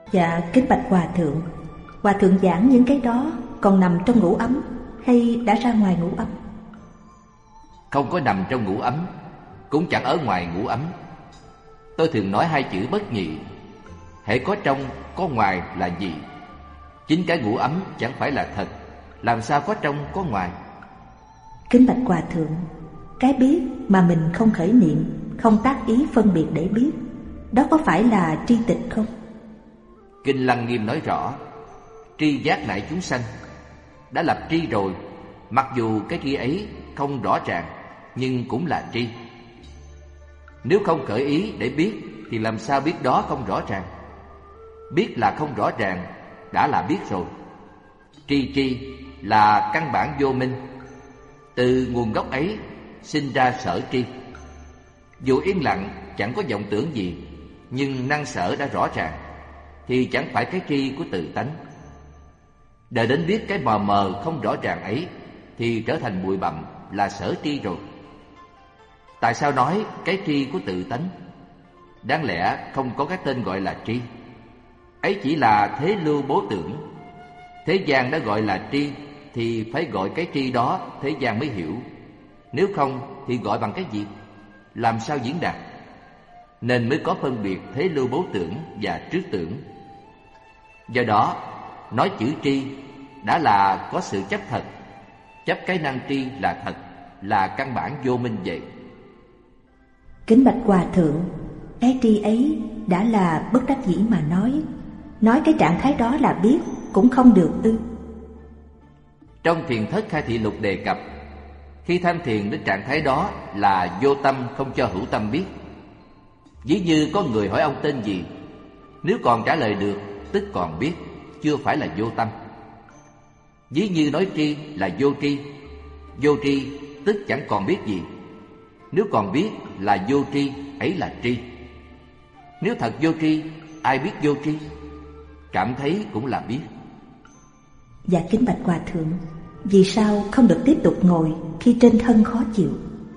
Dạ kính bạch hòa thượng giảng những cái đó còn nằm trong ngũ ấm hay đã ra ngoài ngũ ấm? Không có nằm trong ngũ ấm, cũng chẳng ở ngoài ngũ ấm. Tôi thường nói hai chữ bất nhị. Hễ có trong, có ngoài là gì? Chính cái ngũ ấm chẳng phải là thật, làm sao có trong có ngoài? Kính bạch hòa thượng, cái biết mà mình không khởi niệm, không tác ý phân biệt để biết, đó có phải là tri tịch không? Kinh Lăng Nghiêm nói rõ, tri giác nại chúng sanh. Đã lập tri rồi, mặc dù cái tri ấy không rõ ràng, nhưng cũng là tri. Nếu không khởi ý để biết, thì làm sao biết đó không rõ ràng? Biết là không rõ ràng, đã là biết rồi. Tri là căn bản vô minh. Từ nguồn gốc ấy sinh ra sở tri. Dù yên lặng chẳng có vọng tưởng gì, nhưng năng sở đã rõ ràng, thì chẳng phải cái tri của tự tánh. Đợi đến biết cái mờ mờ không rõ ràng ấy, thì trở thành bụi bặm, là sở tri rồi. Tại sao nói cái tri của tự tánh? Đáng lẽ không có cái tên gọi là tri. Ấy chỉ là thế lưu bố tưởng. Thế gian đã gọi là tri, thì phải gọi cái tri đó thế gian mới hiểu. Nếu không thì gọi bằng cái gì? Làm sao diễn đạt? Nên mới có phân biệt thế lưu bố tưởng và trước tưởng. Do đó, nói chữ tri đã là có sự chấp thật. Chấp cái năng tri là thật, là căn bản vô minh vậy. Kính bạch hòa thượng, cái tri ấy đã là bất đắc dĩ mà nói cái trạng thái đó là biết cũng không được ư? Trong Thiền Thất Khai Thị Lục đề cập, khi tham thiền đến trạng thái đó là vô tâm, không cho hữu tâm biết. Ví như có người hỏi ông tên gì, nếu còn trả lời được tức còn biết, chưa phải là vô tâm. Ví như nói tri là vô tri. Vô tri tức chẳng còn biết gì. Nếu còn biết là vô tri, ấy là tri. Nếu thật vô tri, ai biết vô tri? Cảm thấy cũng là biết. Dạ kính bạch hòa thượng, vì sao không được tiếp tục ngồi khi trên thân khó chịu?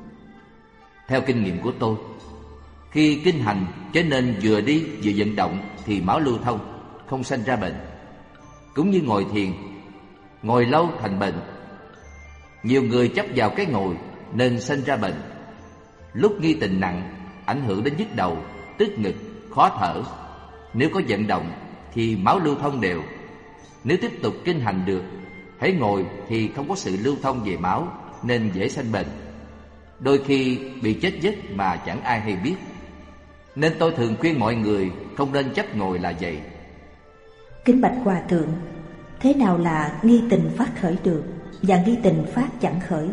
Theo kinh nghiệm của tôi, khi kinh hành trở nên vừa đi vừa vận động thì máu lưu thông, không sanh ra bệnh. Cũng như ngồi thiền, ngồi lâu thành bệnh. Nhiều người chấp vào cái ngồi nên sanh ra bệnh. Lúc nghi tình nặng, ảnh hưởng đến nhức đầu, tức ngực, khó thở. Nếu có vận động thì máu lưu thông đều. Nếu tiếp tục kinh hành được, hãy ngồi thì không có sự lưu thông về máu, nên dễ sanh bệnh. Đôi khi bị chết giấc mà chẳng ai hay biết. Nên tôi thường khuyên mọi người không nên chấp ngồi là vậy. Kính bạch hòa thượng, thế nào là nghi tình phát khởi được và nghi tình phát chẳng khởi?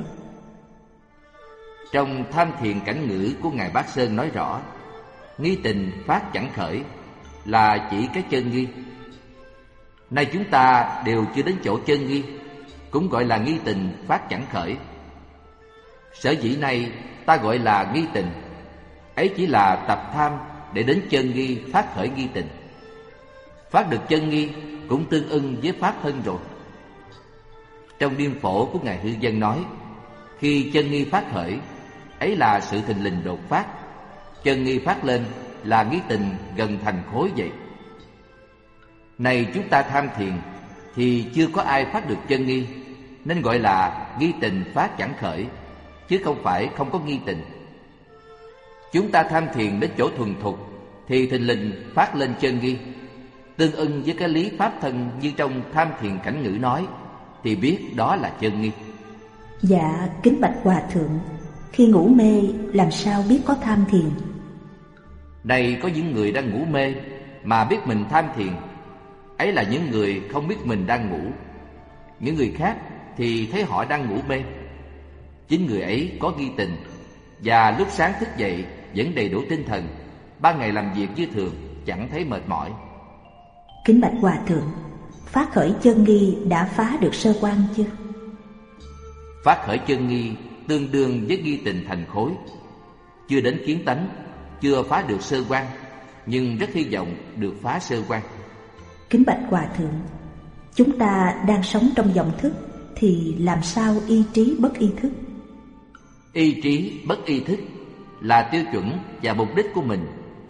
Trong Tham Thiền Cảnh Ngữ của Ngài Bát Sơn nói rõ, nghi tình phát chẳng khởi là chỉ cái chân nghi. Nay chúng ta đều chưa đến chỗ chân nghi, cũng gọi là nghi tình phát chẳng khởi. Sở dĩ này ta gọi là nghi tình, ấy chỉ là tập tham để đến chân nghi phát khởi nghi tình. Phát được chân nghi cũng tương ưng với pháp thân rồi. Trong Điêm Phổ của Ngài Hư Dân nói, khi chân nghi phát khởi, ấy là sự thình lình đột phát. Chân nghi phát lên là nghi tình gần thành khối vậy. Này chúng ta tham thiền thì chưa có ai phát được chân nghi, nên gọi là nghi tình phát chẳng khởi, chứ không phải không có nghi tình. Chúng ta tham thiền đến chỗ thuần thục thì thình lình phát lên chân nghi, tương ưng với cái lý pháp thân như trong Tham Thiền Cảnh Ngữ nói, thì biết đó là chân nghi. Dạ kính bạch hòa thượng, khi ngủ mê làm sao biết có tham thiền? Này có những người đang ngủ mê mà biết mình tham thiền, ấy là những người không biết mình đang ngủ. Những người khác thì thấy họ đang ngủ mê. Chính người ấy có nghi tình, và lúc sáng thức dậy vẫn đầy đủ tinh thần, ban ngày làm việc như thường, chẳng thấy mệt mỏi. Kính bạch hòa thượng, phát khởi chân nghi đã phá được sơ quan chưa? Phát khởi chân nghi tương đương với nghi tình thành khối. Chưa đến kiến tánh, chưa phá được sơ quan, nhưng rất hy vọng được phá sơ quan. Kính bạch hòa thượng, chúng ta đang sống trong vọng thức thì làm sao y trí bất y thức? Y trí bất y thức là tiêu chuẩn và mục đích của mình.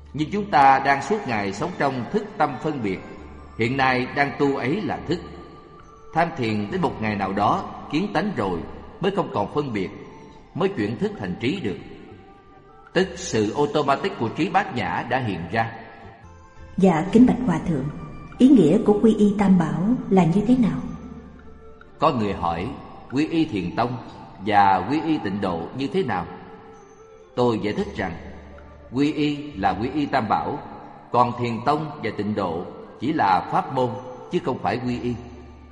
Nhưng chúng ta đang suốt ngày sống trong thức tâm phân biệt. Hiện nay đang tu ấy là thức. Tham thiền đến một ngày nào đó kiến tánh rồi mới không còn phân biệt, mới chuyển thức thành trí được. Tức sự automatic của trí bát nhã đã hiện ra. Dạ kính bạch Hòa Thượng, ý nghĩa của quy y Tam Bảo là như thế nào? Có người hỏi quy y Thiền Tông và quy y Tịnh Độ như thế nào? Tôi giải thích rằng quy y là quy y Tam Bảo, còn Thiền Tông và Tịnh Độ chỉ là pháp môn chứ không phải quy y.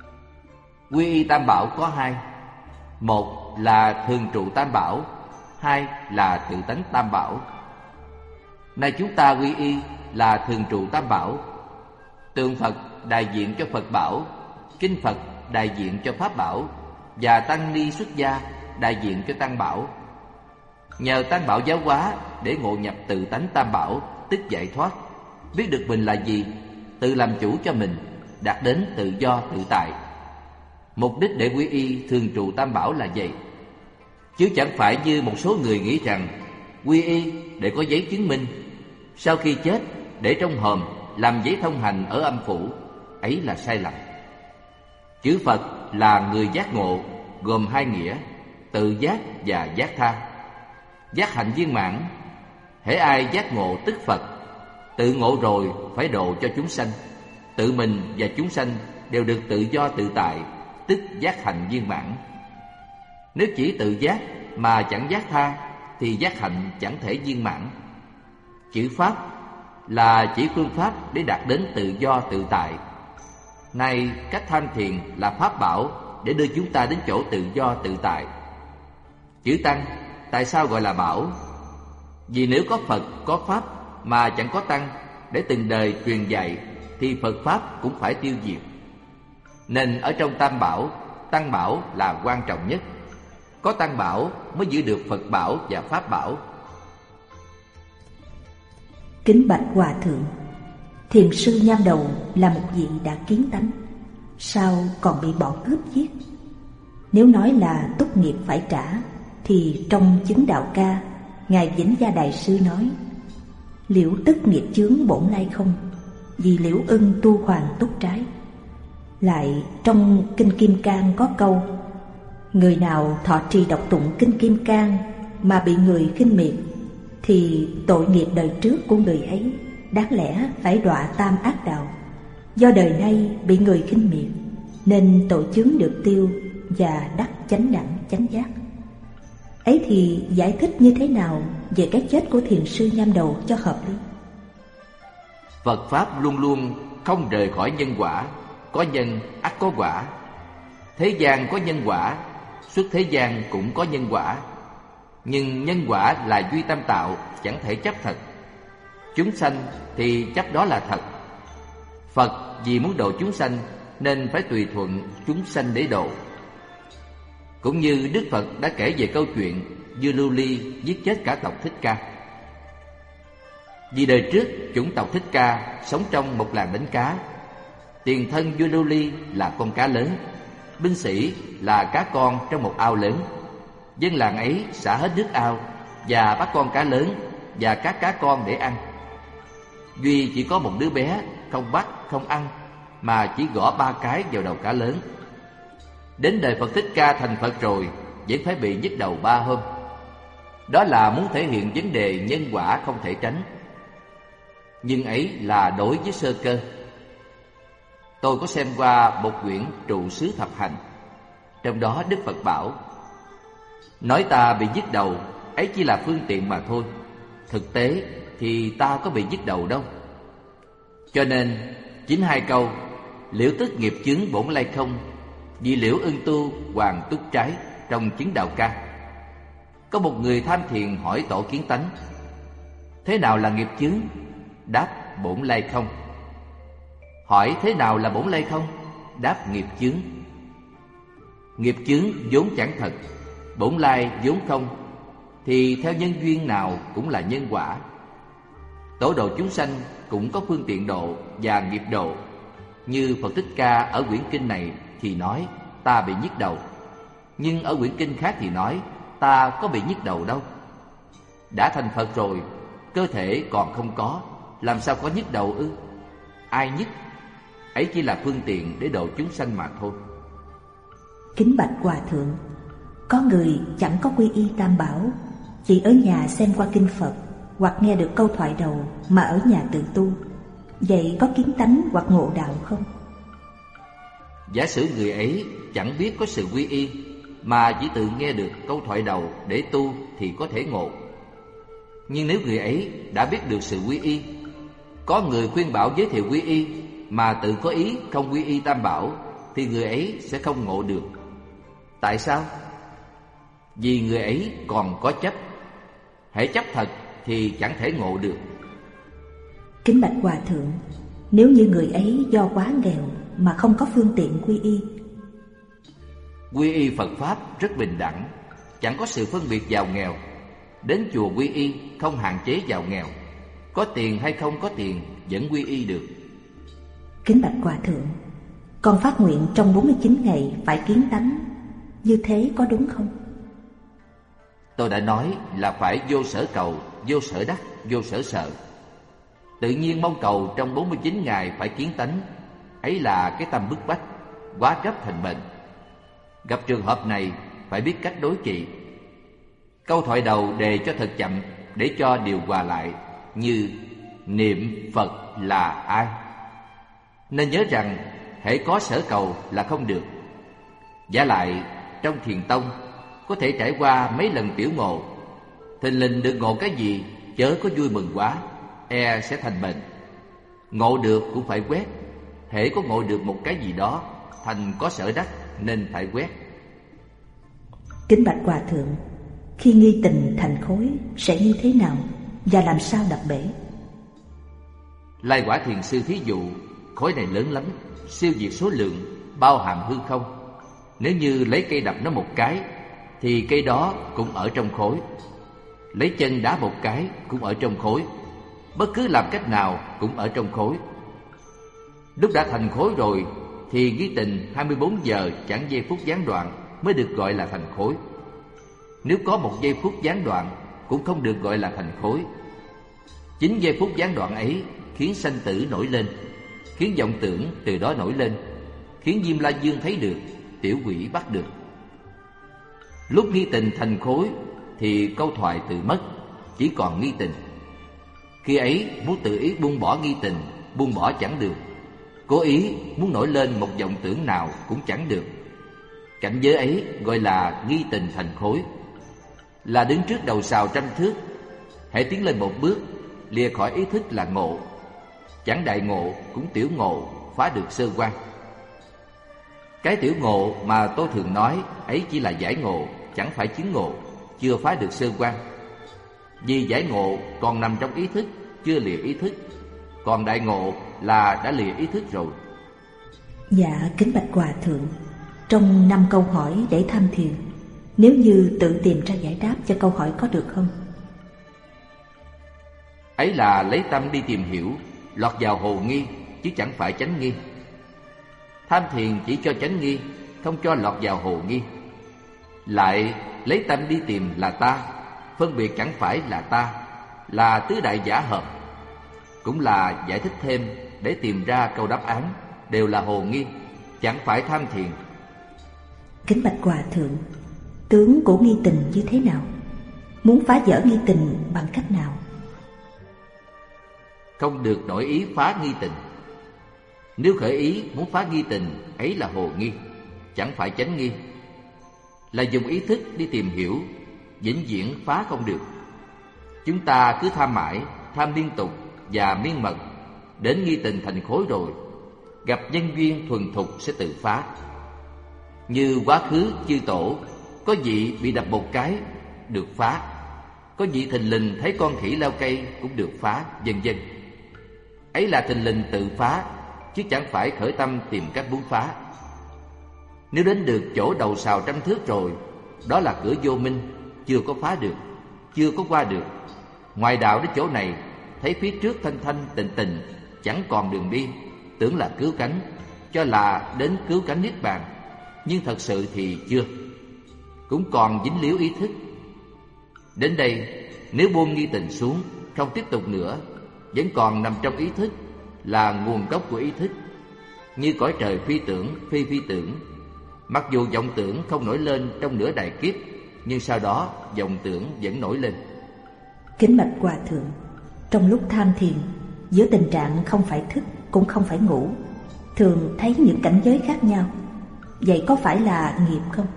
Quy y Tam Bảo có hai: một là thường trụ Tam Bảo, hai là tự tánh Tam Bảo. Nay chúng ta quy y là thường trụ Tam Bảo. Tượng Phật đại diện cho Phật Bảo, kinh Phật đại diện cho Pháp Bảo, và tăng ni xuất gia đại diện cho Tăng Bảo. Nhờ Tăng Bảo giáo hóa để ngộ nhập tự tánh Tam Bảo, tức giải thoát, biết được mình là gì, tự làm chủ cho mình, đạt đến tự do tự tại. Mục đích để quy y thường trụ Tam Bảo là vậy, chứ chẳng phải như một số người nghĩ rằng quy y để có giấy chứng minh, sau khi chết để trong hòm làm giấy thông hành ở âm phủ. Ấy là sai lầm. Chữ Phật là người giác ngộ, gồm hai nghĩa: tự giác và giác tha. Giác hạnh viên mãn, hễ ai giác ngộ tức Phật. Tự ngộ rồi phải độ cho chúng sanh. Tự mình và chúng sanh đều được tự do tự tại, tức giác hạnh viên mãn. Nếu chỉ tự giác mà chẳng giác tha thì giác hạnh chẳng thể viên mãn. Chữ Pháp là chỉ phương pháp để đạt đến tự do tự tại. Nay cách tham thiền là pháp bảo để đưa chúng ta đến chỗ tự do tự tại. Chữ Tăng tại sao gọi là bảo? Vì nếu có Phật, có Pháp mà chẳng có Tăng để từng đời truyền dạy thì Phật Pháp cũng phải tiêu diệt. Nên ở trong Tam Bảo, Tăng Bảo là quan trọng nhất. Có Tăng Bảo mới giữ được Phật Bảo và Pháp Bảo. Kính bạch Hòa Thượng, Thiền sư Nham Đầu là một vị đã kiến tánh, sao còn bị bọn cướp giết? Nếu nói là túc nghiệp phải trả, thì trong chứng đạo ca, Ngài Vĩnh Gia Đại Sư nói: liễu tức nghiệp chướng bổn lai không, vì liễu ưng tu hoàng túc trái. Lại trong Kinh Kim Cang có câu: người nào thọ trì đọc tụng Kinh Kim Cang mà bị người khinh miệt, thì tội nghiệp đời trước của người ấy đáng lẽ phải đọa tam ác đạo. Do đời nay bị người khinh miệt, nên tội chướng được tiêu và đắc chánh đẳng chánh giác. Ấy thì giải thích như thế nào về cái chết của thiền sư Nham Đầu cho hợp lý? Phật Pháp luôn luôn không rời khỏi nhân quả. Có nhân ắt có quả. Thế gian có nhân quả, xuất thế gian cũng có nhân quả. Nhưng nhân quả là duy tâm tạo, chẳng thể chấp thật. Chúng sanh thì chấp đó là thật. Phật vì muốn độ chúng sanh nên phải tùy thuận chúng sanh để độ. Cũng như Đức Phật đã kể về câu chuyện Vua Lưu Ly giết chết cả tộc Thích Ca. Vì đời trước chủng tộc Thích Ca sống trong một làng đánh cá. Tiền thân vua Lưu Ly là con cá lớn, binh sĩ là cá con trong một ao lớn. Dân làng ấy xả hết nước ao và bắt con cá lớn và các cá con để ăn. Duy chỉ có một đứa bé không bắt không ăn, mà chỉ gõ 3 cái vào đầu cá lớn. Đến đời Phật Thích Ca thành Phật rồi vẫn phải bị nhức đầu 3 hôm. Đó là muốn thể hiện vấn đề nhân quả không thể tránh. Nhưng ấy là đối với sơ cơ. Tôi có xem qua một quyển Trụ Xứ Thập Hành. Trong đó Đức Phật bảo: nói ta bị nhức đầu ấy chỉ là phương tiện mà thôi. Thực tế thì ta có bị nhức đầu đâu. Cho nên chính 2 câu liễu tức nghiệp chướng bổn lai không, vì liễu ưng tu hoàng túc trái trong chứng đạo ca. Có một người tham thiền hỏi tổ kiến tánh: thế nào là nghiệp chướng? Đáp: bổn lai không. Hỏi thế nào là bổn lai không? Đáp: nghiệp chướng. Nghiệp chướng vốn chẳng thật, bổn lai vốn không, thì theo nhân duyên nào cũng là nhân quả. Tổ độ chúng sanh cũng có phương tiện độ và nghiệp độ. Như Phật Thích Ca ở quyển kinh này thì nói ta bị nhức đầu, nhưng ở quyển kinh khác thì nói ta có bị nhức đầu đâu. Đã thành Phật rồi, Cơ thể còn không có, làm sao có nhức đầu ư? Ai nhức? Ấy chỉ là phương tiện để độ chúng sanh mà thôi. Kính bạch Hòa Thượng, có người chẳng có quy y Tam Bảo, chỉ ở nhà xem qua kinh Phật hoặc nghe được câu thoại đầu mà ở nhà tự tu, vậy có kiến tánh hoặc ngộ đạo không? Giả sử người ấy chẳng biết có sự quy y, mà chỉ tự nghe được câu thoại đầu để tu thì có thể ngộ. Nhưng nếu người ấy đã biết được sự quy y, có người khuyên bảo giới thiệu quy y mà tự có ý không quy y Tam Bảo, thì người ấy sẽ không ngộ được. Tại sao? Vì người ấy còn có chấp. Hễ chấp thật thì chẳng thể ngộ được. Kính bạch Hòa Thượng, nếu như người ấy do quá nghèo mà không có phương tiện quy y. Quy y Phật Pháp rất bình đẳng, chẳng có sự phân biệt giàu nghèo. Đến chùa quy y không hạn chế giàu nghèo, có tiền hay không có tiền vẫn quy y được. Kính bạch Hòa Thượng, con phát nguyện trong 49 ngày phải kiến tánh, như thế có đúng không? Tôi đã nói là phải vô sở cầu, vô sở đắc, vô sở sợ. Tự nhiên mong cầu trong 49 ngày phải kiến tánh, ấy là cái tâm bức bách, quá gấp thành bệnh. Gặp trường hợp này phải biết cách đối trị. Câu thoại đầu đề cho thật chậm để cho điều hòa lại, như niệm Phật là ai. Nên nhớ rằng hễ có sở cầu là không được. Vả lại trong thiền tông có thể trải qua mấy lần tiểu ngộ, thình lình được ngộ cái gì chớ có vui mừng quá, e sẽ thành bệnh. Ngộ được cũng phải quét. Hễ có ngộ được một cái gì đó thành có sở đắc nên phải quét. Kính bạch Hòa Thượng, khi nghi tình thành khối sẽ như thế nào và làm sao đập bể? Lai Quả Thiền Sư thí dụ, khối này lớn lắm, siêu diệt số lượng, bao hàm hư không. Nếu như lấy cây đập nó một cái thì cây đó cũng ở trong khối. Lấy chân đá một cái cũng ở trong khối. Bất cứ làm cách nào cũng ở trong khối. Lúc đã thành khối rồi thì nghi tình 24 giờ chẳng giây phút gián đoạn mới được gọi là thành khối. Nếu có một giây phút gián đoạn cũng không được gọi là thành khối. Chính giây phút gián đoạn ấy khiến sanh tử nổi lên, khiến vọng tưởng từ đó nổi lên, khiến Diêm La Dương thấy được, tiểu quỷ bắt được. Lúc nghi tình thành khối thì câu thoại tự mất, chỉ còn nghi tình. Khi ấy muốn tự ý buông bỏ nghi tình, buông bỏ chẳng được. Cố ý muốn nổi lên một vọng tưởng nào cũng chẳng được. Cảnh giới ấy gọi là nghi tình thành khối, là đứng trước đầu sào 100 thước. Hãy tiến lên một bước, lìa khỏi ý thức là ngộ. Chẳng đại ngộ cũng tiểu ngộ, phá được sơ quan. Cái tiểu ngộ mà tôi thường nói ấy chỉ là giải ngộ, chẳng phải chứng ngộ, chưa phá được sơ quan. Vì giải ngộ còn nằm trong ý thức, chưa lìa ý thức. Còn đại ngộ là đã lìa ý thức rồi. Dạ kính bạch Hòa Thượng, trong 5 câu hỏi để tham thiền, nếu như tự tìm ra giải đáp cho câu hỏi có được không? Ấy là lấy tâm đi tìm hiểu, lọt vào hồ nghi chứ chẳng phải chánh nghi. Tham thiền chỉ cho chánh nghi, không cho lọt vào hồ nghi. Lại lấy tâm đi tìm là ta, phân biệt chẳng phải là ta, là tứ đại giả hợp. Cũng là giải thích thêm để tìm ra câu đáp án, đều là hồ nghi, chẳng phải tham thiền. Kính bạch Hòa Thượng, tướng của nghi tình như thế nào? Muốn phá vỡ nghi tình bằng cách nào? Không được đổi ý phá nghi tình. Nếu khởi ý muốn phá nghi tình, ấy là hồ nghi, chẳng phải chánh nghi. Là dùng ý thức đi tìm hiểu, vĩnh viễn phá không được. Chúng ta cứ tham mãi, tham liên tục và miên mật, đến nghi tình thành khối rồi, gặp nhân duyên thuần thục sẽ tự phá. Như quá khứ chư tổ, có vị bị đập một cái được phá, có vị thình lình thấy con khỉ leo cây cũng được phá, vân vân. Ấy là thình lình tự phá, chứ chẳng phải khởi tâm tìm cách muốn phá. Nếu đến được chỗ đầu sào 100 thước rồi, đó là cửa vô minh, chưa có phá được, chưa có qua được. Ngoài đạo đến chỗ này, thấy phía trước thanh thanh tịnh tịnh, chẳng còn đường đi, tưởng là cứu cánh, cho là đến cứu cánh niết bàn, nhưng thật sự thì chưa, cũng còn dính líu ý thức. Đến đây, nếu buông nghi tình xuống, không tiếp tục nữa, vẫn còn nằm trong ý thức, là nguồn gốc của ý thức. Như cõi trời phi tưởng, phi phi tưởng. Mặc dù vọng tưởng không nổi lên trong nửa đại kiếp, nhưng sau đó vọng tưởng vẫn nổi lên. Kính bạch Hòa Thượng, trong lúc tham thiền, giữa tình trạng không phải thức cũng không phải ngủ, thường thấy những cảnh giới khác nhau. Vậy có phải là nghiệp không?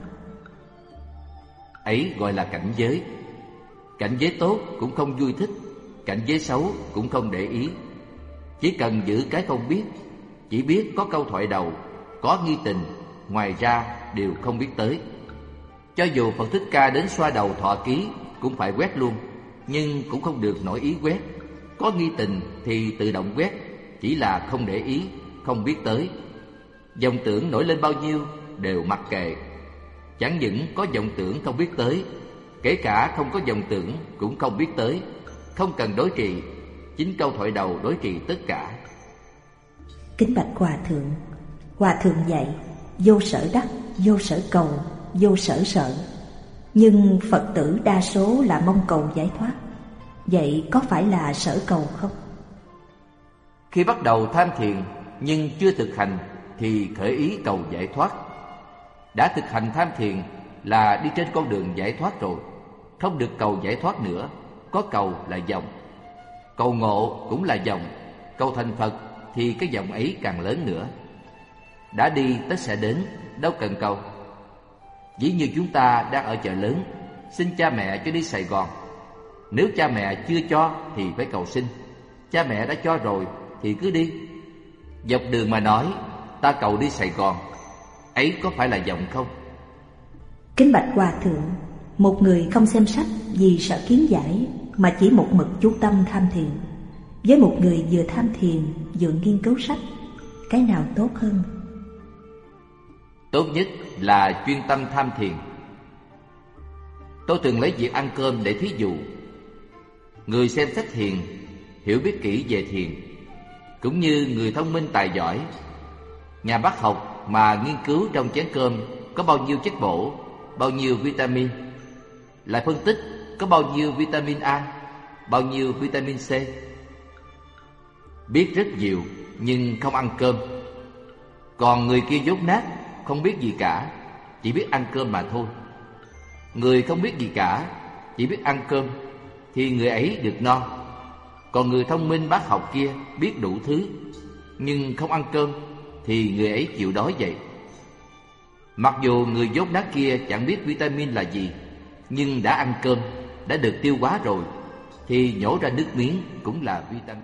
Ấy gọi là cảnh giới. Cảnh giới tốt cũng không vui thích, cảnh giới xấu cũng không để ý. Chỉ cần giữ cái không biết, chỉ biết có câu thoại đầu, có nghi tình, ngoài ra đều không biết tới. Cho dù Phật Thích Ca đến xoa đầu thọ ký cũng phải quét luôn, nhưng cũng không được nổi ý quét. Có nghi tình thì tự động quét, chỉ là không để ý, không biết tới. Vọng tưởng nổi lên bao nhiêu đều mặc kệ. Chẳng những có vọng tưởng không biết tới, kể cả không có vọng tưởng cũng không biết tới. Không cần đối trị, chính câu thoại đầu đối trị tất cả. Kính bạch Hòa Thượng dạy vô sở đắc, vô sở cầu, vô sở sợ. Nhưng Phật tử đa số là mong cầu giải thoát. Vậy có phải là sở cầu không? Khi bắt đầu tham thiền nhưng chưa thực hành thì khởi ý cầu giải thoát. Đã thực hành tham thiền là đi trên con đường giải thoát rồi, không được cầu giải thoát nữa. Có cầu là vọng, cầu ngộ cũng là vọng, cầu thành Phật thì cái vọng ấy càng lớn nữa. Đã đi tất sẽ đến, đâu cần cầu. Ví như chúng ta đang ở chợ lớn, xin cha mẹ cho đi Sài Gòn. Nếu cha mẹ chưa cho thì phải cầu xin. Cha mẹ đã cho rồi thì cứ đi. Dọc đường mà nói ta cầu đi Sài Gòn, ấy có phải là vọng không? Kính bạch Hòa Thượng, một người không xem sách vì sợ kiến giải mà chỉ một mực chú tâm tham thiền, với một người vừa tham thiền vừa nghiên cứu sách, cái nào tốt hơn? Tốt nhất là chuyên tâm tham thiền. Tôi thường lấy việc ăn cơm để thí dụ. Người xem sách thiền, hiểu biết kỹ về thiền, cũng như người thông minh tài giỏi, nhà bác học mà nghiên cứu trong chén cơm có bao nhiêu chất bổ, bao nhiêu vitamin, lại phân tích có bao nhiêu vitamin A, bao nhiêu vitamin C. Biết rất nhiều nhưng không ăn cơm. Còn người kia dốt nát, không biết gì cả, chỉ biết ăn cơm mà thôi. Người không biết gì cả, chỉ biết ăn cơm, thì người ấy được no. Còn người thông minh bác học kia biết đủ thứ, nhưng không ăn cơm, thì người ấy chịu đói vậy. Mặc dù người dốt nát kia chẳng biết vitamin là gì, nhưng đã ăn cơm, đã được tiêu hóa rồi, thì nhổ ra nước miếng cũng là vitamin.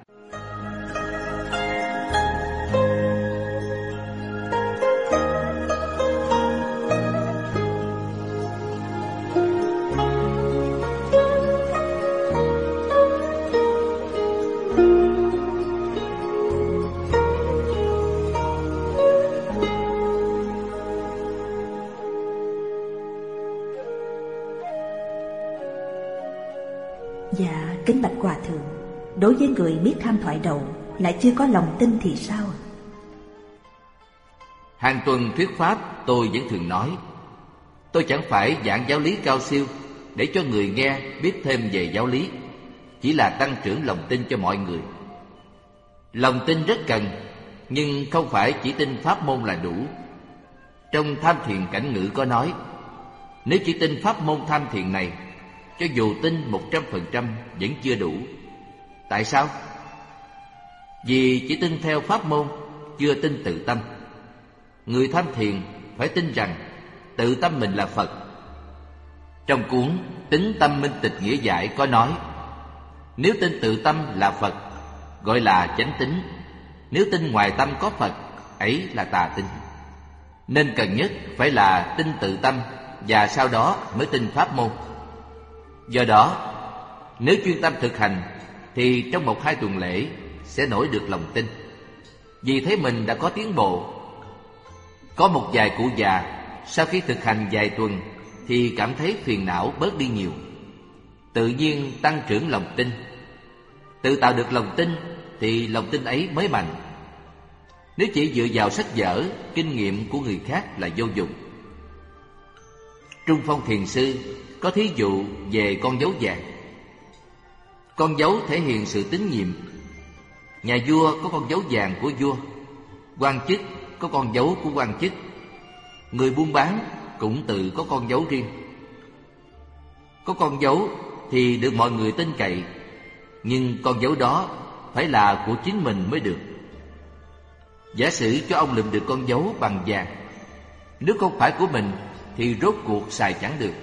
Dạ, kính bạch Hòa Thượng, đối với người biết tham thoại đầu lại chưa có lòng tin thì sao? Hàng tuần thuyết pháp tôi vẫn thường nói, tôi chẳng phải giảng giáo lý cao siêu để cho người nghe biết thêm về giáo lý, chỉ là tăng trưởng lòng tin cho mọi người. Lòng tin rất cần, nhưng không phải chỉ tin pháp môn là đủ. Trong Tham Thiền Cảnh Ngữ có nói, nếu chỉ tin pháp môn tham thiền này, cho dù tin 100% vẫn chưa đủ. Tại sao? Vì chỉ tin theo pháp môn, chưa tin tự tâm. Người tham thiền phải tin rằng tự tâm mình là Phật. Trong cuốn Tính Tâm Minh Tịch Nghĩa Giải có nói, nếu tin tự tâm là Phật, gọi là chánh tín. Nếu tin ngoài tâm có Phật, ấy là tà tín. Nên cần nhất phải là tin tự tâm, và sau đó mới tin pháp môn. Do đó, nếu chuyên tâm thực hành, thì trong 1-2 tuần lễ sẽ nổi được lòng tin. Vì thấy mình đã có tiến bộ. Có một vài cụ già, sau khi thực hành vài tuần thì cảm thấy phiền não bớt đi nhiều, tự nhiên tăng trưởng lòng tin. Tự tạo được lòng tin thì lòng tin ấy mới mạnh. Nếu chỉ dựa vào sách vở, kinh nghiệm của người khác là vô dụng. Trung Phong Thiền Sư có thí dụ về con dấu vàng. Con dấu thể hiện sự tín nhiệm. Nhà vua có con dấu vàng của vua, quan chức có con dấu của quan chức, người buôn bán cũng tự có con dấu riêng. Có con dấu thì được mọi người tin cậy, nhưng con dấu đó phải là của chính mình mới được. Giả sử cho ông lượm được con dấu bằng vàng, nếu không phải của mình thì rốt cuộc xài chẳng được.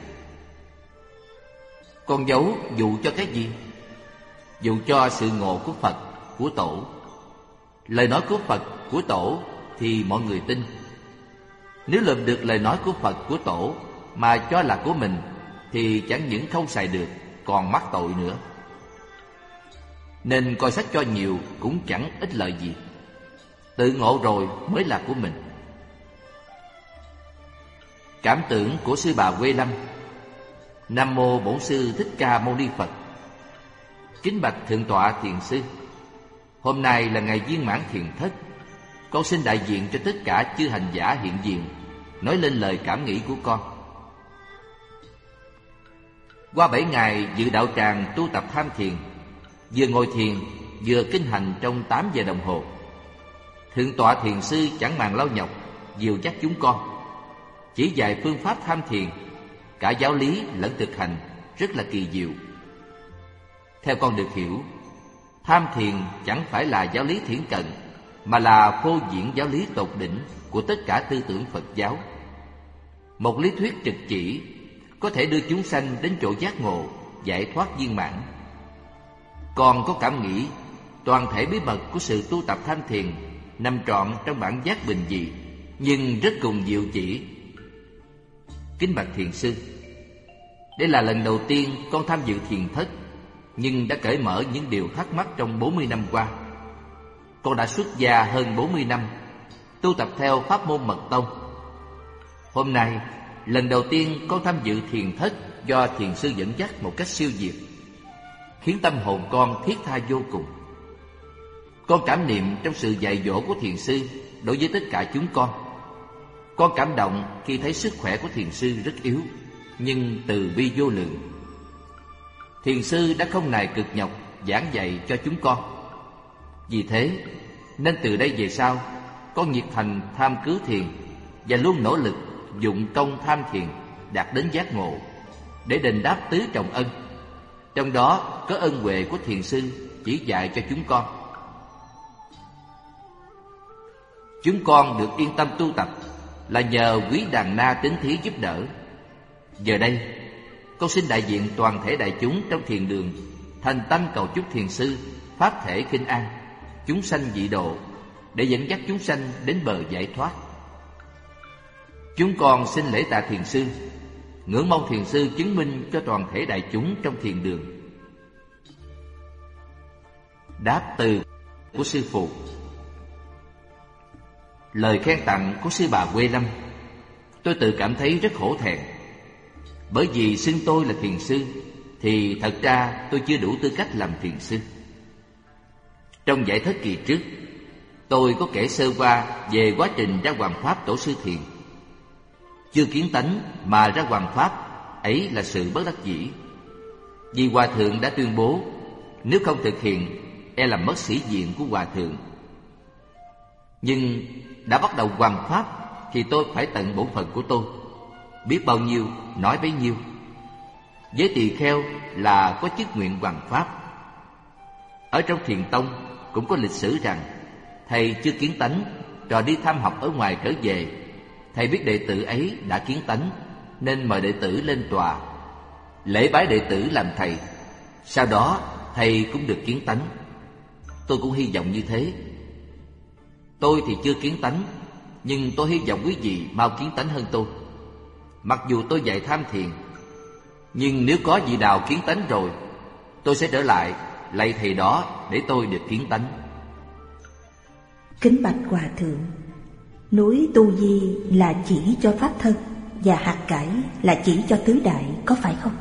Con dấu dụ cho cái gì? Dụ cho sự ngộ của Phật, của Tổ. Lời nói của Phật, của Tổ thì mọi người tin. Nếu lượm được lời nói của Phật, của Tổ mà cho là của mình thì chẳng những không xài được, còn mắc tội nữa. Nên coi sách cho nhiều cũng chẳng ích lợi gì. Tự ngộ rồi mới là của mình. Cảm tưởng của sư bà Huệ Lâm. Nam mô Bổn Sư Thích Ca Mâu Ni Phật. Kính bạch Thượng tọa Thiền sư, hôm nay là ngày viên mãn thiền thất. Con xin đại diện cho tất cả chư hành giả hiện diện, nói lên lời cảm nghĩ của con. Qua 7 ngày dự đạo tràng tu tập tham thiền, vừa ngồi thiền vừa kinh hành trong 8 giờ đồng hồ. Thượng tọa Thiền sư chẳng màng lau nhọc, dìu dắt chúng con, chỉ dạy phương pháp tham thiền, cả giáo lý lẫn thực hành, rất là kỳ diệu. Theo con được hiểu, tham thiền chẳng phải là giáo lý thiển cận, mà là phô diễn giáo lý tột đỉnh của tất cả tư tưởng Phật giáo. Một lý thuyết trực chỉ có thể đưa chúng sanh đến chỗ giác ngộ, giải thoát viên mãn. Con có cảm nghĩ toàn thể bí mật của sự tu tập tham thiền nằm trọn trong bản giác bình dị, nhưng rất cùng diệu chỉ. Kính bạch Thiền sư, đây là lần đầu tiên con tham dự thiền thất, nhưng đã cởi mở những điều thắc mắc trong 40 năm qua. Con đã xuất gia hơn 40 năm, tu tập theo pháp môn mật tông. Hôm nay, lần đầu tiên con tham dự thiền thất do thiền sư dẫn dắt một cách siêu việt, khiến tâm hồn con thiết tha vô cùng. Con cảm niệm trong sự dạy dỗ của thiền sư đối với tất cả chúng con. Con cảm động khi thấy sức khỏe của thiền sư rất yếu, nhưng từ bi vô lượng. Thiền sư đã không nài cực nhọc giảng dạy cho chúng con. Vì thế nên từ đây về sau, con nhiệt thành tham cứu thiền và luôn nỗ lực dụng công tham thiền đạt đến giác ngộ, để đền đáp tứ trọng ân. Trong đó có ân huệ của thiền sư chỉ dạy cho chúng con. Chúng con được yên tâm tu tập là nhờ quý đàn na tín thí giúp đỡ. Giờ đây, con xin đại diện toàn thể đại chúng trong thiền đường thành tâm cầu chúc thiền sư pháp thể khinh an, chúng sanh dị độ, để dẫn dắt chúng sanh đến bờ giải thoát. Chúng con xin lễ tạ thiền sư, ngưỡng mong thiền sư chứng minh cho toàn thể đại chúng trong thiền đường. Đáp từ của sư phụ. Lời khen tặng của sư bà Huệ Lâm, tôi tự cảm thấy rất hổ thẹn. Bởi vì xưng tôi là thiền sư thì thật ra tôi chưa đủ tư cách làm thiền sư. Trong giải thất kỳ trước, tôi có kể sơ qua về quá trình ra Hoằng Pháp tổ sư thiền. Chưa kiến tánh mà ra Hoằng Pháp ấy là sự bất đắc dĩ. Vì Hòa Thượng đã tuyên bố nếu không thực hiện e làm mất sĩ diện của Hòa Thượng. Nhưng đã bắt đầu Hoằng Pháp thì tôi phải tận bổn phận của tôi, biết bao nhiêu nói bấy nhiêu. Với tỳ kheo là có chức nguyện Hoằng Pháp. Ở trong thiền tông cũng có lịch sử rằng thầy chưa kiến tánh, rồi đi thăm học ở ngoài trở về, thầy biết đệ tử ấy đã kiến tánh nên mời đệ tử lên tòa, lễ bái đệ tử làm thầy. Sau đó thầy cũng được kiến tánh. Tôi cũng hy vọng như thế. Tôi thì chưa kiến tánh, nhưng tôi hy vọng quý vị mau kiến tánh hơn tôi. Mặc dù tôi dạy tham thiền, nhưng nếu có vị nào kiến tánh rồi, tôi sẽ trở lại lạy thầy đó để tôi được kiến tánh. Kính bạch Hòa Thượng, núi Tu Di là chỉ cho pháp thân và hạt cải là chỉ cho tứ đại, có phải không?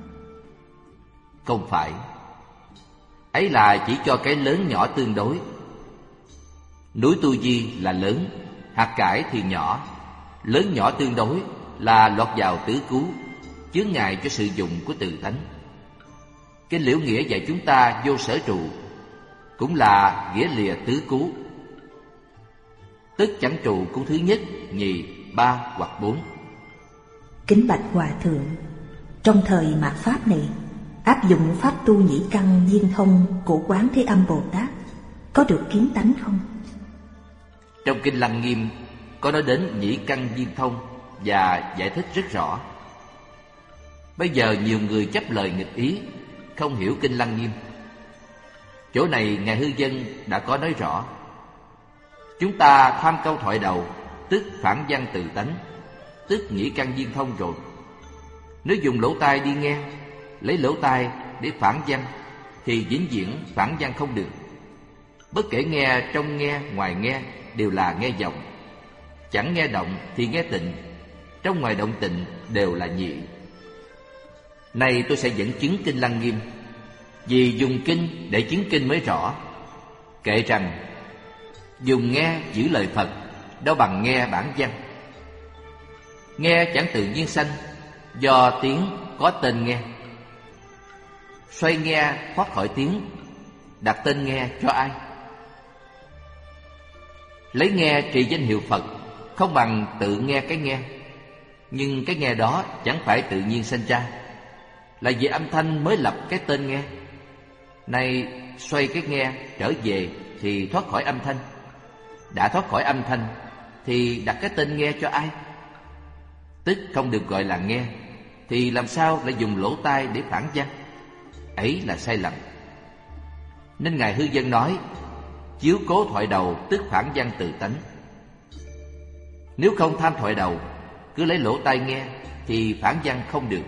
Không phải. Ấy là chỉ cho cái lớn nhỏ tương đối. Núi Tu Di là lớn, hạt cải thì nhỏ. Lớn nhỏ tương đối là lọt vào tứ cứu, chướng ngại cho sự dụng của tự tánh. Kinh Liễu Nghĩa dạy chúng ta vô sở trụ, cũng là nghĩa lìa tứ cứu, tức chẳng trụ cứu thứ nhất, nhì, ba hoặc bốn. Kính bạch Hòa Thượng, trong thời mạt Pháp này, áp dụng pháp tu nhĩ căn viên thông của Quán Thế Âm Bồ Tát có được kiến tánh không? Trong Kinh Lăng Nghiêm có nói đến nhĩ căn viên thông và giải thích rất rõ. Bây giờ nhiều người chấp lời nghịch ý, không hiểu Kinh Lăng Nghiêm. Chỗ này Ngài Hư Dân đã có nói rõ. Chúng ta tham câu thoại đầu, tức phản văn từ tánh, tức nhĩ căn viên thông rồi. Nếu dùng lỗ tai đi nghe, lấy lỗ tai để phản văn, thì vĩnh viễn phản văn không được. Bất kể nghe, trong nghe, ngoài nghe đều là nghe vọng. Chẳng nghe động thì nghe tịnh, trong ngoài động tịnh đều là nhị. Nay tôi sẽ dẫn chứng Kinh Lăng Nghiêm, vì dùng kinh để chứng kinh mới rõ. Kệ rằng dùng nghe giữ lời Phật, đâu bằng nghe bản văn. Nghe chẳng tự nhiên sanh, do tiếng có tên nghe. Xoay nghe thoát khỏi tiếng, đặt tên nghe cho ai? Lấy nghe trì danh hiệu Phật, không bằng tự nghe cái nghe. Nhưng cái nghe đó chẳng phải tự nhiên sanh ra, là vì âm thanh mới lập cái tên nghe. Nay xoay cái nghe trở về thì thoát khỏi âm thanh. Đã thoát khỏi âm thanh thì đặt cái tên nghe cho ai? Tức không được gọi là nghe, thì làm sao lại dùng lỗ tai để phản văn? Ấy là sai lầm. Nên Ngài Hư Dân nói chiếu cố thoại đầu tức phản văn tự tánh. Nếu không tham thoại đầu, cứ lấy lỗ tai nghe thì phản văn không được.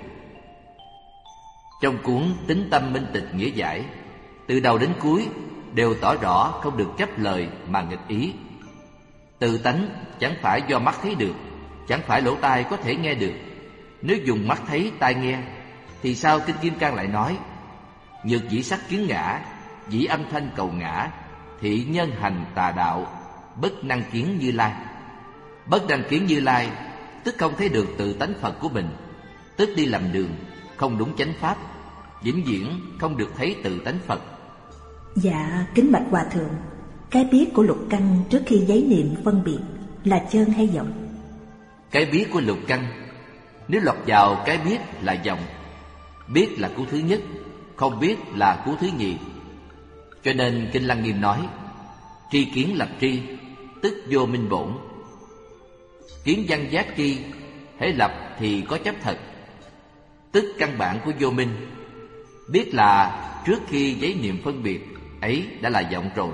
Trong cuốn Tính Tâm Minh Tịch Nghĩa Giải, từ đầu đến cuối đều tỏ rõ không được chấp lời mà nghịch ý. Tự tánh chẳng phải do mắt thấy được, chẳng phải lỗ tai có thể nghe được. Nếu dùng mắt thấy tai nghe, thì sao Kinh Kim Cang lại nói nhược dĩ sắc kiến ngã, dĩ âm thanh cầu ngã, thị nhân hành tà đạo, bất năng kiến Như Lai. Bất năng kiến Như Lai tức không thấy được tự tánh Phật của mình, tức đi lầm đường, không đúng chánh pháp, vĩnh viễn không được thấy tự tánh Phật. Dạ, kính bạch Hòa Thượng, cái biết của lục căn trước khi giấy niệm phân biệt là chân hay vọng? Cái biết của lục căn, nếu lọt vào cái biết là vọng. Biết là cứu thứ nhất, không biết là cứu thứ nhì. Cho nên Kinh Lăng Nghiêm nói tri kiến lập tri, tức vô minh bổn. Kiến văn giác tri, hễ lập thì có chấp thật, tức căn bản của vô minh. Biết là trước khi giấy niệm phân biệt, ấy đã là vọng rồi.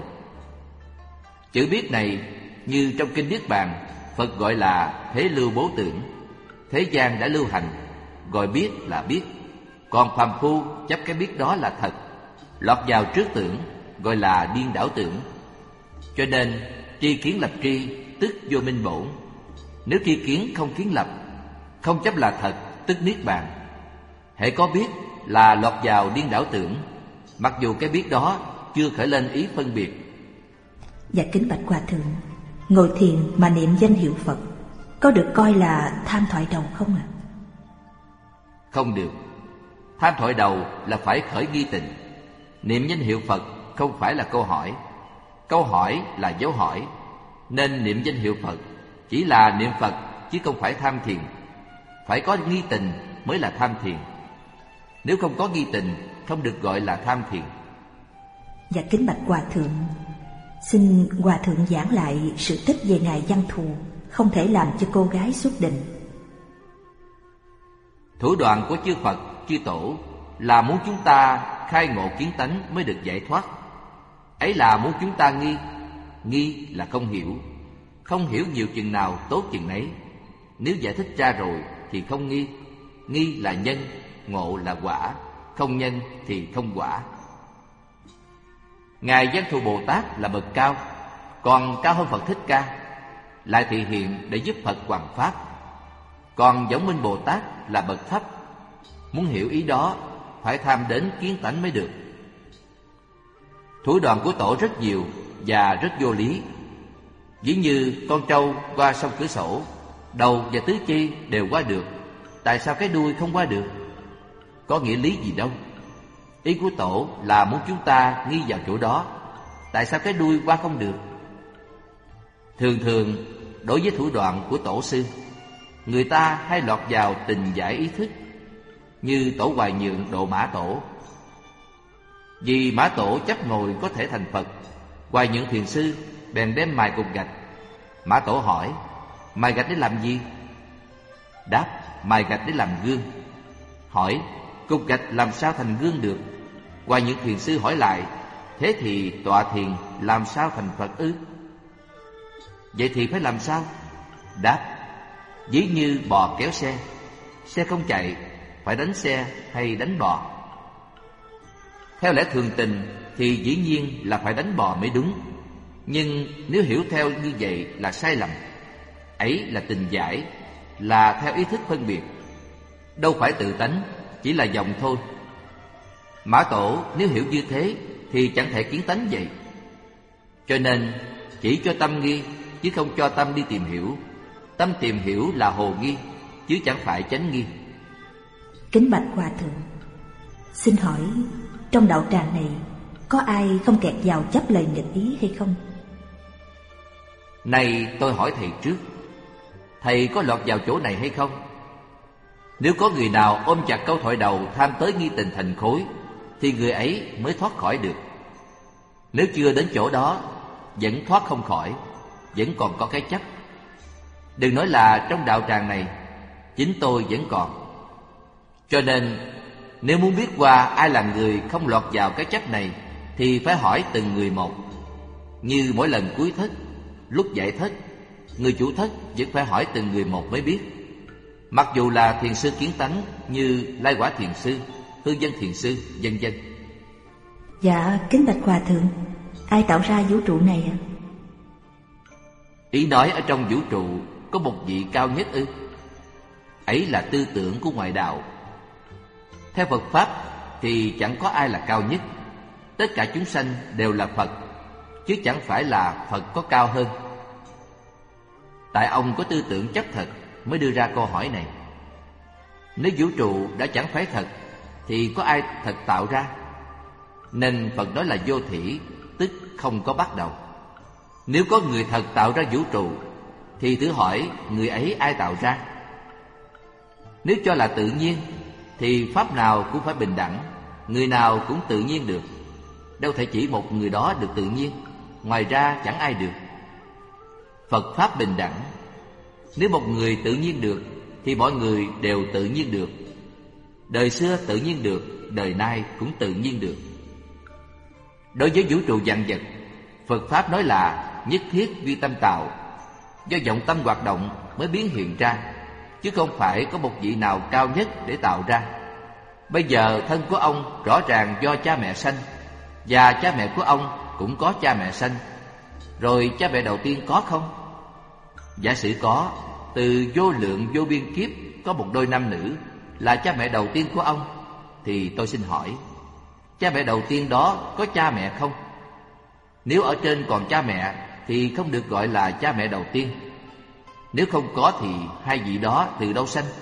Chữ biết này như trong Kinh Niết Bàn, Phật gọi là thế lưu bố tưởng. Thế gian đã lưu hành, gọi biết là biết. Còn phàm phu chấp cái biết đó là thật, lọt vào trước tưởng, gọi là điên đảo tưởng. Cho nên tri kiến lập tri, tức vô minh bổn. Nếu tri kiến không kiến lập, không chấp là thật, tức niết bàn. Hễ có biết là lọt vào điên đảo tưởng, mặc dù cái biết đó chưa khởi lên ý phân biệt. Dạ kính bạch Hòa Thượng, ngồi thiền mà niệm danh hiệu Phật có được coi là tham thoại đầu không ạ? Không được. Tham thoại đầu là phải khởi nghi tình. Niệm danh hiệu Phật không phải là câu hỏi. Câu hỏi là dấu hỏi. Nên niệm danh hiệu Phật chỉ là niệm Phật, chứ không phải tham thiền. Phải có nghi tình mới là tham thiền. Nếu không có nghi tình, không được gọi là tham thiền. Dạ kính bạch Hòa Thượng, xin Hòa Thượng giảng lại sự tích về Ngài Văn Thù, không thể làm cho cô gái xuất định. Thủ đoạn của chư Phật, chư Tổ là muốn chúng ta khai ngộ kiến tánh mới được giải thoát. Ấy là muốn chúng ta nghi. Nghi là không hiểu. Không hiểu nhiều chừng nào tốt chừng nấy. Nếu giải thích ra rồi thì không nghi. Nghi là nhân, ngộ là quả. Không nhân thì không quả. Ngài Văn Thù Bồ Tát là bậc cao, còn cao hơn Phật Thích Ca, lại thị hiện để giúp Phật hoằng pháp. Còn Võng Minh Bồ Tát là bậc thấp. Muốn hiểu ý đó phải tham đến kiến tánh mới được. Thủ đoạn của Tổ rất nhiều và rất vô lý. Ví như con trâu qua sông cửa sổ, đầu và tứ chi đều qua được, tại sao cái đuôi không qua được? Có nghĩa lý gì đâu. Ý của Tổ là muốn chúng ta nghi vào chỗ đó. Tại sao cái đuôi qua không được? Thường thường, đối với thủ đoạn của Tổ sư, người ta hay lọt vào tình giải ý thức, như Tổ Hoài Nhượng độ Mã Tổ. Vì Mã Tổ chấp ngồi có thể thành Phật, Hoài Nhượng thiền sư bèn đem mài cục gạch. Mã Tổ hỏi: mài gạch để làm gì? Đáp: mài gạch để làm gương. Hỏi: cục gạch làm sao thành gương được? Hoài Nhượng thiền sư hỏi lại: thế thì tọa thiền làm sao thành Phật ư? Vậy thì phải làm sao? Đáp: ví như bò kéo xe, xe không chạy, phải đánh xe hay đánh bò? Theo lẽ thường tình thì dĩ nhiên là phải đánh bò mới đúng. Nhưng nếu hiểu theo như vậy là sai lầm. Ấy là tình giải, là theo ý thức phân biệt, đâu phải tự tánh, chỉ là dòng thôi. Mã Tổ nếu hiểu như thế thì chẳng thể kiến tánh vậy. Cho nên chỉ cho tâm nghi, chứ không cho tâm đi tìm hiểu. Tâm tìm hiểu là hồ nghi, chứ chẳng phải chánh nghi. Kính bạch Hòa Thượng, xin hỏi trong đạo tràng này có ai không kẹt vào chấp lời nghịch ý hay không? Này tôi hỏi thầy trước, thầy có lọt vào chỗ này hay không? Nếu có người nào ôm chặt câu thoại đầu tham tới nghi tình thành khối, thì người ấy mới thoát khỏi được. Nếu chưa đến chỗ đó, vẫn thoát không khỏi, vẫn còn có cái chấp. Đừng nói là trong đạo tràng này, chính tôi vẫn còn. Cho nên nếu muốn biết qua ai là người không lọt vào cái chấp này, thì phải hỏi từng người một. Như mỗi lần cuối thất, lúc dạy thất, người chủ thất vẫn phải hỏi từng người một mới biết. Mặc dù là thiền sư kiến tánh như Lai Quả thiền sư, Hương Dân thiền sư, vân vân. Dạ, kính bạch Hòa Thượng, ai tạo ra vũ trụ này ạ? Ý nói ở trong vũ trụ có một vị cao nhất ư? Ấy là tư tưởng của ngoại đạo. Theo Phật Pháp thì chẳng có ai là cao nhất. Tất cả chúng sanh đều là Phật, chứ chẳng phải là Phật có cao hơn. Tại ông có tư tưởng chấp thật mới đưa ra câu hỏi này. Nếu vũ trụ đã chẳng phải thật, thì có ai thật tạo ra? Nên Phật nói là vô thỉ, tức không có bắt đầu. Nếu có người thật tạo ra vũ trụ, thì thử hỏi người ấy ai tạo ra? Nếu cho là tự nhiên, thì pháp nào cũng phải bình đẳng, người nào cũng tự nhiên được. Đâu thể chỉ một người đó được tự nhiên, ngoài ra chẳng ai được. Phật Pháp bình đẳng. Nếu một người tự nhiên được, thì mọi người đều tự nhiên được. Đời xưa tự nhiên được, đời nay cũng tự nhiên được. Đối với vũ trụ vạn vật, Phật Pháp nói là nhất thiết duy tâm tạo. Do vọng tâm hoạt động mới biến hiện ra, chứ không phải có một vị nào cao nhất để tạo ra. Bây giờ thân của ông rõ ràng do cha mẹ sanh, và cha mẹ của ông cũng có cha mẹ sanh. Rồi cha mẹ đầu tiên có không? Giả sử có, từ vô lượng vô biên kiếp có một đôi nam nữ là cha mẹ đầu tiên của ông, thì tôi xin hỏi, cha mẹ đầu tiên đó có cha mẹ không? Nếu ở trên còn cha mẹ thì không được gọi là cha mẹ đầu tiên. Nếu không có thì hai vị đó từ đâu sanh?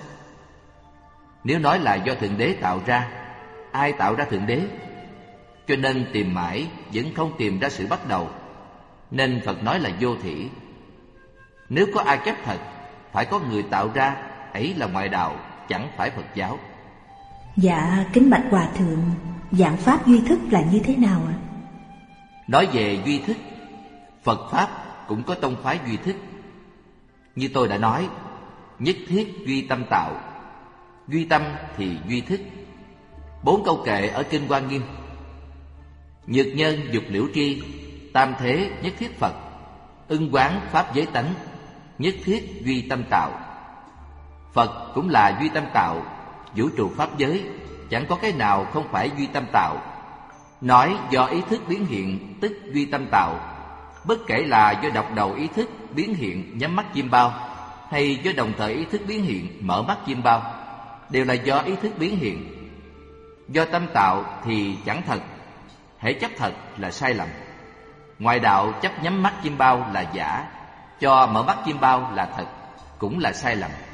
Nếu nói là do Thượng Đế tạo ra, ai tạo ra Thượng Đế? Cho nên tìm mãi vẫn không tìm ra sự bắt đầu. Nên Phật nói là vô thỉ. Nếu có ai chấp thật, phải có người tạo ra, ấy là ngoại đạo, chẳng phải Phật giáo. Dạ, kính bạch Hòa Thượng, dạng pháp duy thức là như thế nào ạ? Nói về duy thức, Phật Pháp cũng có tông phái duy thức. Như tôi đã nói, nhất thiết duy tâm tạo. Duy tâm thì duy thức. 4 câu kệ ở Kinh Hoa Nghiêm: nhược nhân dục liễu tri, tam thế nhất thiết Phật, ưng quán pháp giới tánh, nhất thiết duy tâm tạo. Phật cũng là duy tâm tạo, vũ trụ pháp giới chẳng có cái nào không phải duy tâm tạo. Nói do ý thức biến hiện tức duy tâm tạo, bất kể là do độc đầu ý thức biến hiện nhắm mắt chiêm bao, hay do đồng thời ý thức biến hiện mở mắt chiêm bao, đều là do ý thức biến hiện. Do tâm tạo thì chẳng thật, hễ chấp thật là sai lầm. Ngoại đạo chấp nhắm mắt chiêm bao là giả, cho mở mắt chiêm bao là thật, cũng là sai lầm.